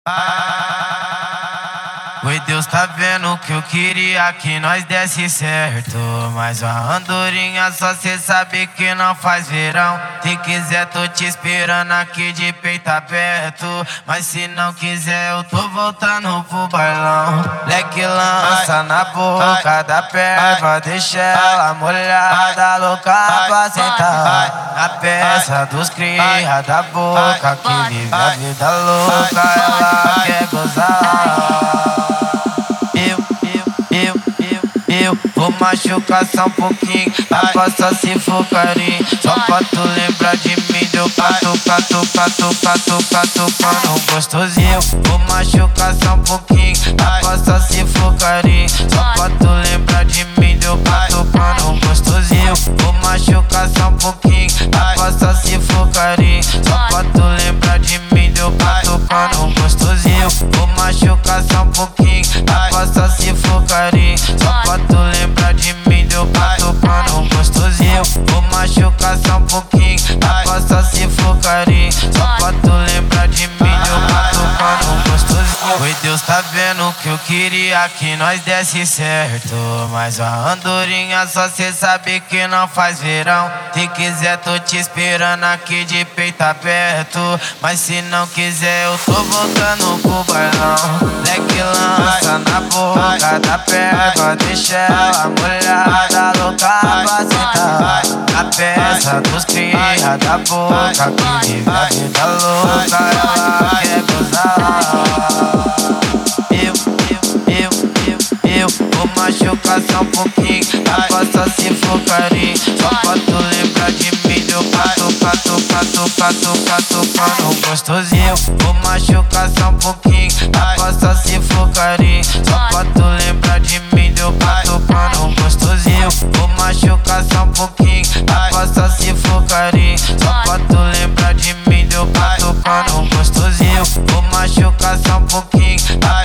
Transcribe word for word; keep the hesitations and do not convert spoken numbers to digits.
Oi, Deus tá vendo que eu queria que nós desse certo, mas a andorinha só cê sabe que não faz verão. Se quiser tô te esperando aqui de peito aberto, mas se não quiser eu tô voltando pro bailão. Leque lança na boca da perva, deixa ela molhada, louca pra sentar na peça dos cria da boca que vive a vida louca, ela quer gozar. Eu vou machucar só um pouquinho, aposta se for carinho. Só pra tu lembrar de mim, deu cato, cato, cato, cato, cato, cano gostosinho. Vou machucar só um pouquinho, aposta se for carinho. Só pra tu lembrar de mim, deu cato, cano gostosinho. Vou machucar só um pouquinho, aposta se for carinho. Só pra tu lembrar de mim, deu cato, cano gostosinho. Vou machucar só um pouquinho, aposta se for carinho. Só pra tu lembrar de mim, deu catucando gostosinho. Vou machucar só um pouquinho, aposta se for carinho. Só pra tu lembrar de mim, deu catucando gostosinho. Oi, Deus tá vendo que eu queria que nós desse certo, mas a andorinha só cê sabe que não faz verão. Se quiser tô te esperando aqui de peito aberto, mas se não quiser eu tô voltando pro bailão. Leque lança na boca da perva, deixa ela molhada, louca pra sentar na peça dos cria da boca que vive a vida louca, ela quer gozar. Eu, eu, eu, eu vou machucar só um pouquinho, aposta se for carinho. Só pra tu lembrar de mim, deu cato, cato, cato, cato, cato, cano gostosinho. Vou machucar só um pouquinho, aposta se for carinho. Só pra tu lembrar de mim, deu cato, cano gostosinho. Vou machucar só um pouquinho, aposta se for carinho. Só pra tu lembrar de mim, deu cato, cano gostosinho. Vou machucar só um pouquinho.